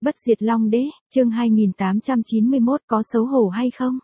Bất diệt Long Đế, chương 2891 có xấu hổ hay không?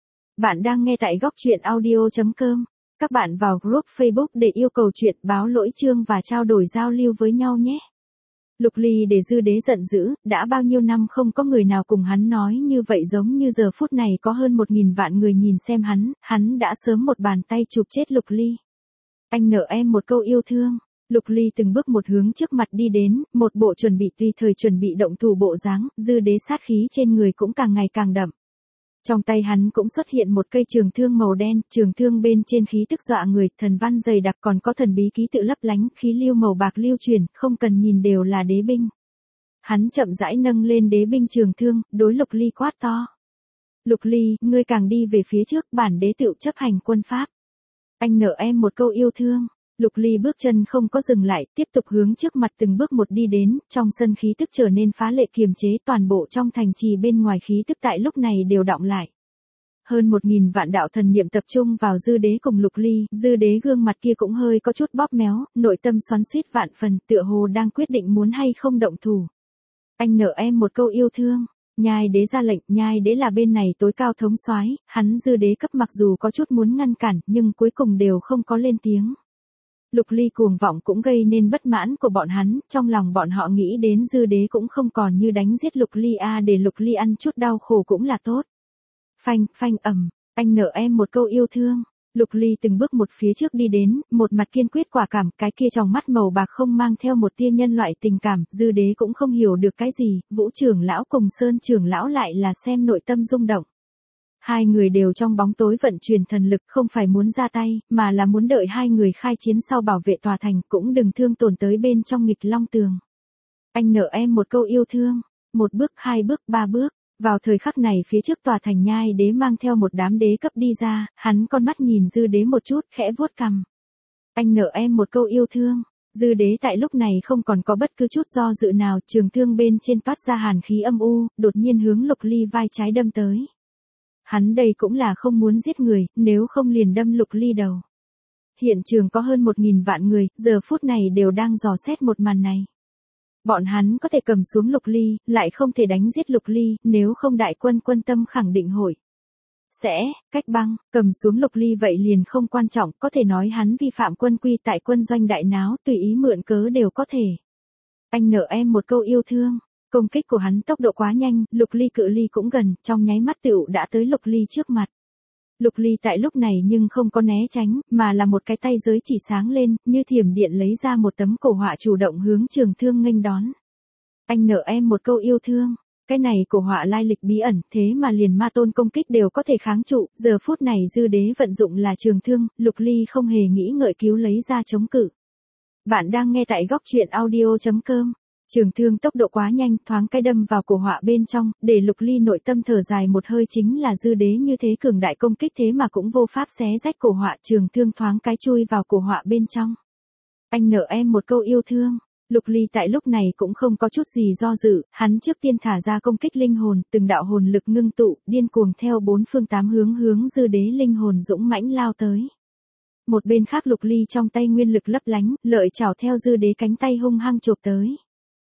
Bạn đang nghe tại góc truyện audio.com. Các bạn vào group Facebook để yêu cầu chuyện báo lỗi chương và trao đổi giao lưu với nhau nhé. Lục Ly để Dư Đế giận dữ, đã bao nhiêu năm không có người nào cùng hắn nói như vậy, giống như giờ phút này có hơn 1.000 vạn người nhìn xem hắn đã sớm một bàn tay chụp chết Lục Ly. Anh nợ em một câu yêu thương. Lục Ly từng bước một hướng trước mặt đi đến, một bộ chuẩn bị tùy thời chuẩn bị động thủ bộ dáng, Dư Đế sát khí trên người cũng càng ngày càng đậm. Trong tay hắn cũng xuất hiện một cây trường thương màu đen, trường thương bên trên khí tức dọa người, thần văn dày đặc, còn có thần bí ký tự lấp lánh, khí lưu màu bạc lưu truyền, không cần nhìn đều là đế binh. Hắn chậm rãi nâng lên đế binh trường thương, đối Lục Ly quát to. Lục Ly, ngươi càng đi về phía trước, bản đế tựu chấp hành quân pháp. Anh nợ em một câu yêu thương. Lục Ly bước chân không có dừng lại, tiếp tục hướng trước mặt từng bước một đi đến, trong sân khí tức trở nên phá lệ kiềm chế, toàn bộ trong thành trì bên ngoài khí tức tại lúc này đều đọng lại. Hơn 1.000 vạn đạo thần niệm tập trung vào Dư Đế cùng Lục Ly, Dư Đế gương mặt kia cũng hơi có chút bóp méo, nội tâm xoắn xuýt vạn phần, tựa hồ đang quyết định muốn hay không động thủ. Anh nợ em một câu yêu thương. Nhai Đế ra lệnh, Nhai Đế là bên này tối cao thống soái, hắn Dư Đế cấp mặc dù có chút muốn ngăn cản, nhưng cuối cùng đều không có lên tiếng. Lục Ly cuồng vọng cũng gây nên bất mãn của bọn hắn, trong lòng bọn họ nghĩ đến Dư Đế cũng không còn như đánh giết Lục Ly để Lục Ly ăn chút đau khổ cũng là tốt. Phanh, phanh ầm, anh nợ em một câu yêu thương. Lục Ly từng bước một phía trước đi đến, một mặt kiên quyết quả cảm, cái kia trong mắt màu bạc không mang theo một tia nhân loại tình cảm, Dư Đế cũng không hiểu được cái gì, Vũ trưởng lão cùng Sơn trưởng lão lại là xem nội tâm rung động. Hai người đều trong bóng tối vận chuyển thần lực, không phải muốn ra tay, mà là muốn đợi hai người khai chiến sau bảo vệ tòa thành, cũng đừng thương tổn tới bên trong nghịch long tường. Anh nợ em một câu yêu thương. Một bước, hai bước, ba bước. Vào thời khắc này phía trước tòa thành Nhai Đế mang theo một đám đế cấp đi ra, hắn con mắt nhìn Dư Đế một chút, khẽ vuốt cằm. Anh nợ em một câu yêu thương. Dư Đế tại lúc này không còn có bất cứ chút do dự nào, trường thương bên trên toát ra hàn khí âm u, đột nhiên hướng Lục Ly vai trái đâm tới. Hắn đây cũng là không muốn giết người, nếu không liền đâm Lục Ly đầu. Hiện trường có hơn 1.000 vạn người, giờ phút này đều đang dò xét một màn này. Bọn hắn có thể cầm xuống Lục Ly, lại không thể đánh giết Lục Ly, nếu không đại quân quân tâm khẳng định hội cách băng, cầm xuống Lục Ly vậy liền không quan trọng, có thể nói hắn vi phạm quân quy tại quân doanh đại náo, tùy ý mượn cớ đều có thể. Anh nợ em một câu yêu thương. Công kích của hắn tốc độ quá nhanh, Lục Ly cự ly cũng gần, trong nháy mắt tựu đã tới Lục Ly trước mặt. Lục Ly tại lúc này nhưng không có né tránh, mà là một cái tay giới chỉ sáng lên, như thiểm điện lấy ra một tấm cổ họa chủ động hướng trường thương nghênh đón. Anh nợ em một câu yêu thương. Cái này cổ họa lai lịch bí ẩn, thế mà liền ma tôn công kích đều có thể kháng trụ, giờ phút này Dư Đế vận dụng là trường thương, Lục Ly không hề nghĩ ngợi cứu lấy ra chống cự. Bạn đang nghe tại góc truyện audio.com. Trường thương tốc độ quá nhanh, thoáng cái đâm vào cổ họa bên trong, để Lục Ly nội tâm thở dài một hơi, chính là Dư Đế như thế cường đại công kích thế mà cũng vô pháp xé rách cổ họa, trường thương thoáng cái chui vào cổ họa bên trong. Anh nợ em một câu yêu thương. Lục Ly tại lúc này cũng không có chút gì do dự, hắn trước tiên thả ra công kích linh hồn, từng đạo hồn lực ngưng tụ, điên cuồng theo bốn phương tám hướng Dư Đế linh hồn dũng mãnh lao tới. Một bên khác Lục Ly trong tay nguyên lực lấp lánh, lợi chảo theo Dư Đế cánh tay hung hăng chộp tới.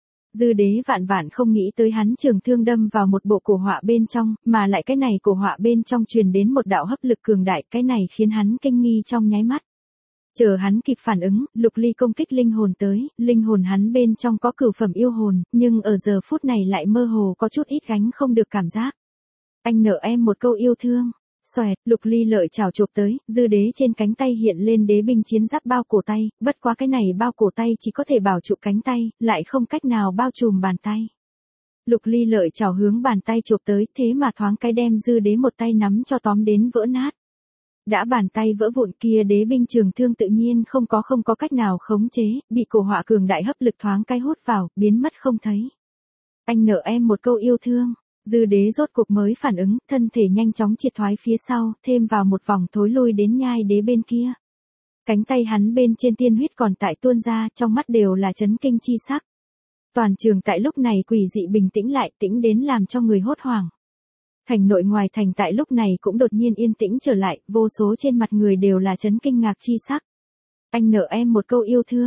Dư Đế vạn không nghĩ tới hắn trường thương đâm vào một bộ cổ họa bên trong, mà lại cái này cổ họa bên trong truyền đến một đạo hấp lực cường đại, cái này khiến hắn kinh nghi trong nháy mắt. Chờ hắn kịp phản ứng, Lục Ly công kích linh hồn tới, linh hồn hắn bên trong có cửu phẩm yêu hồn, nhưng ở giờ phút này lại mơ hồ có chút ít gánh không được cảm giác. Anh nợ em một câu yêu thương. Xoẹt, Lục Ly lợi chảo chộp tới, Dư Đế trên cánh tay hiện lên đế binh chiến giáp bao cổ tay, bất quá cái này bao cổ tay chỉ có thể bảo trụ cánh tay, lại không cách nào bao trùm bàn tay. Lục Ly lợi chảo hướng bàn tay chộp tới, thế mà thoáng cái đem Dư Đế một tay nắm cho tóm đến vỡ nát. Đã bàn tay vỡ vụn kia, đế binh trường thương tự nhiên không có cách nào khống chế, bị cổ họa cường đại hấp lực thoáng cái hút vào, biến mất không thấy. Anh nợ em một câu yêu thương. Dư Đế rốt cuộc mới phản ứng, thân thể nhanh chóng triệt thoái phía sau, thêm vào một vòng thối lui đến Nhai Đế bên kia. Cánh tay hắn bên trên tiên huyết còn tại tuôn ra, trong mắt đều là chấn kinh chi sắc. Toàn trường tại lúc này quỷ dị bình tĩnh lại, tĩnh đến làm cho người hốt hoảng. Thành nội ngoài thành tại lúc này cũng đột nhiên yên tĩnh trở lại, vô số trên mặt người đều là chấn kinh ngạc chi sắc. Anh nợ em một câu yêu thương.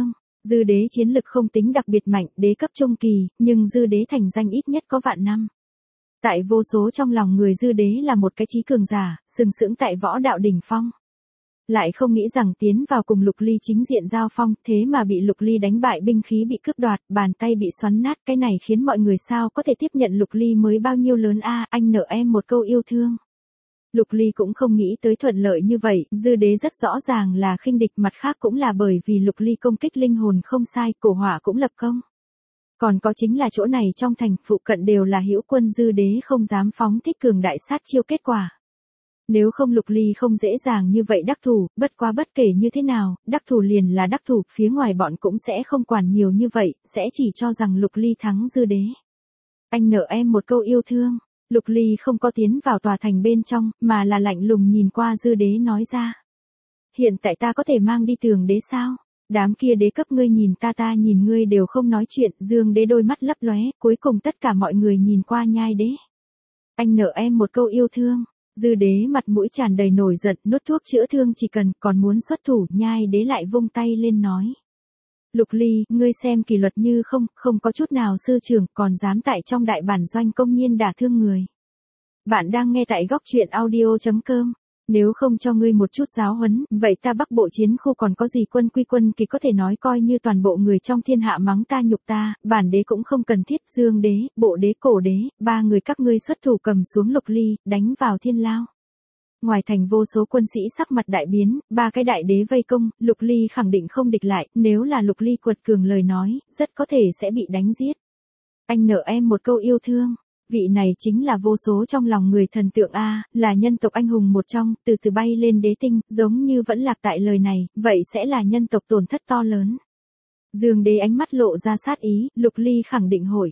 Dư đế chiến lực không tính đặc biệt mạnh, đế cấp trung kỳ, nhưng dư đế thành danh ít nhất có vạn năm. Tại vô số trong lòng người dư đế là một cái chí cường giả, sừng sững tại võ đạo đỉnh phong. Lại không nghĩ rằng tiến vào cùng Lục Ly chính diện giao phong, thế mà bị Lục Ly đánh bại, binh khí bị cướp đoạt, bàn tay bị xoắn nát, cái này khiến mọi người sao có thể tiếp nhận Lục Ly mới bao nhiêu lớn a, anh nợ em một câu yêu thương. Lục Ly cũng không nghĩ tới thuận lợi như vậy, dư đế rất rõ ràng là khinh địch, mặt khác cũng là bởi vì Lục Ly công kích linh hồn không sai, cổ hỏa cũng lập công. Còn có chính là chỗ này trong thành phụ cận đều là hữu quân, dư đế không dám phóng thích cường đại sát chiêu kết quả. Nếu không Lục Ly không dễ dàng như vậy đắc thủ, bất quá bất kể như thế nào, đắc thủ liền là đắc thủ, phía ngoài bọn cũng sẽ không quản nhiều như vậy, sẽ chỉ cho rằng Lục Ly thắng dư đế. Anh nợ em một câu yêu thương. Lục Ly không có tiến vào tòa thành bên trong, mà là lạnh lùng nhìn qua dư đế nói ra. Hiện tại ta có thể mang đi tường đế sao? Đám kia đế cấp ngươi nhìn ta nhìn ngươi đều không nói chuyện, Dương đế đôi mắt lấp lóe, cuối cùng tất cả mọi người nhìn qua Nhai đế. Anh nợ em một câu yêu thương. Dư đế mặt mũi tràn đầy nổi giận, nuốt thuốc chữa thương chỉ cần, còn muốn xuất thủ, Nhai đế lại vung tay lên nói. Lục Ly, ngươi xem kỷ luật như không có chút nào sư trưởng, còn dám tại trong đại bản doanh công nhiên đả thương người. Bạn đang nghe tại góc truyện audio.com. Nếu không cho ngươi một chút giáo huấn, vậy ta Bắc Bộ chiến khu còn có gì quân quy quân kỳ có thể nói coi như toàn bộ người trong thiên hạ mắng ta nhục ta, bản đế cũng không cần thiết, Dương đế, Bộ đế, Cổ đế, ba người các ngươi xuất thủ cầm xuống Lục Ly, đánh vào thiên lao. Ngoài thành vô số quân sĩ sắc mặt đại biến, ba cái đại đế vây công, Lục Ly khẳng định không địch lại, nếu là Lục Ly quật cường lời nói, rất có thể sẽ bị đánh giết. Anh nợ em một câu yêu thương. Vị này chính là vô số trong lòng người thần tượng A, là nhân tộc anh hùng một trong, từ từ bay lên đế tinh, giống như vẫn lạc tại lời này, vậy sẽ là nhân tộc tổn thất to lớn. Dương đế ánh mắt lộ ra sát ý, Lục Ly khẳng định hội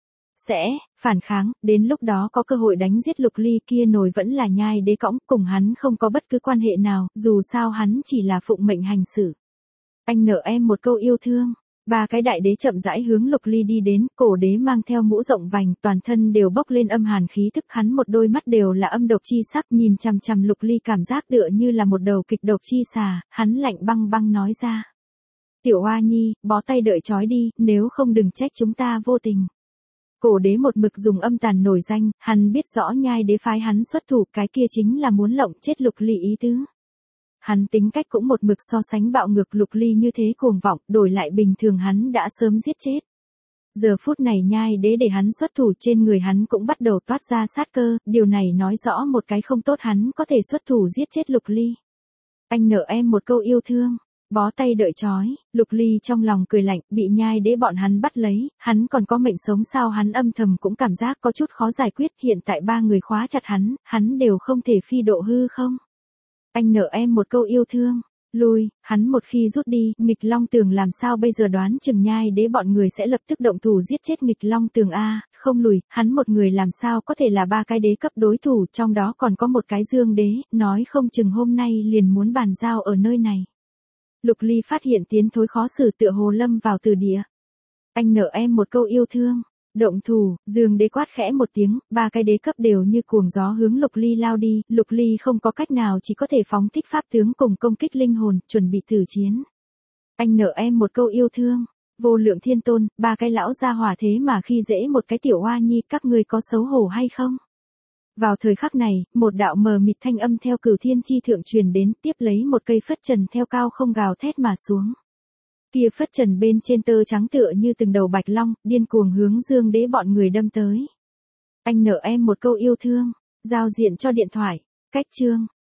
sẽ phản kháng, đến lúc đó có cơ hội đánh giết Lục Ly, kia nổi vẫn là Nhai đế cõng, cùng hắn không có bất cứ quan hệ nào, dù sao hắn chỉ là phụng mệnh hành xử. Anh nợ em một câu yêu thương. Ba cái đại đế chậm rãi hướng Lục Ly đi đến, Cổ đế mang theo mũ rộng vành, toàn thân đều bốc lên âm hàn khí tức, hắn một đôi mắt đều là âm độc chi sắc, nhìn chằm chằm Lục Ly cảm giác tựa như là một đầu kịch độc chi xà, hắn lạnh băng băng nói ra. Tiểu Hoa Nhi, bó tay đợi trói đi, nếu không đừng trách chúng ta vô tình. Cổ đế một mực dùng âm tàn nổi danh, hắn biết rõ Nhai đế phái hắn xuất thủ, cái kia chính là muốn lộng chết Lục Ly ý tứ. Hắn tính cách cũng một mực so sánh bạo ngược, Lục Ly như thế cuồng vọng, đổi lại bình thường hắn đã sớm giết chết. Giờ phút này Nhai đế để hắn xuất thủ, trên người hắn cũng bắt đầu toát ra sát cơ, điều này nói rõ một cái không tốt, hắn có thể xuất thủ giết chết Lục Ly. Anh nợ em một câu yêu thương. Bó tay đợi trói, Lục Ly trong lòng cười lạnh, bị Nhai đế bọn hắn bắt lấy, hắn còn có mệnh sống sao, hắn âm thầm cũng cảm giác có chút khó giải quyết, hiện tại ba người khóa chặt hắn đều không thể phi độ hư không. Anh nợ em một câu yêu thương. Lui, hắn một khi rút đi, Nghịch Long Tường làm sao bây giờ, đoán chừng Nhai đế bọn người sẽ lập tức động thủ giết chết Nghịch Long Tường a, không lùi, hắn một người làm sao có thể là ba cái đế cấp đối thủ, trong đó còn có một cái Dương đế, nói không chừng hôm nay liền muốn bàn giao ở nơi này. Lục Ly phát hiện tiến thối khó xử, tựa hồ lâm vào từ địa. Anh nợ em một câu yêu thương. Động thủ, Dương đế quát khẽ một tiếng, ba cái đế cấp đều như cuồng gió hướng Lục Ly lao đi, Lục Ly không có cách nào chỉ có thể phóng thích pháp tướng cùng công kích linh hồn, chuẩn bị tử chiến. Anh nợ em một câu yêu thương. Vô Lượng Thiên Tôn, ba cái lão gia hỏa thế mà khi dễ một cái tiểu Hoa Nhi, các ngươi có xấu hổ hay không? Vào thời khắc này, một đạo mờ mịt thanh âm theo Cửu Thiên chi thượng truyền đến, tiếp lấy một cây phất trần theo cao không gào thét mà xuống. Kia phất trần bên trên tơ trắng tựa như từng đầu bạch long, điên cuồng hướng Dương đế bọn người đâm tới. Anh nợ em một câu yêu thương. Giao diện cho điện thoại. Cách chương.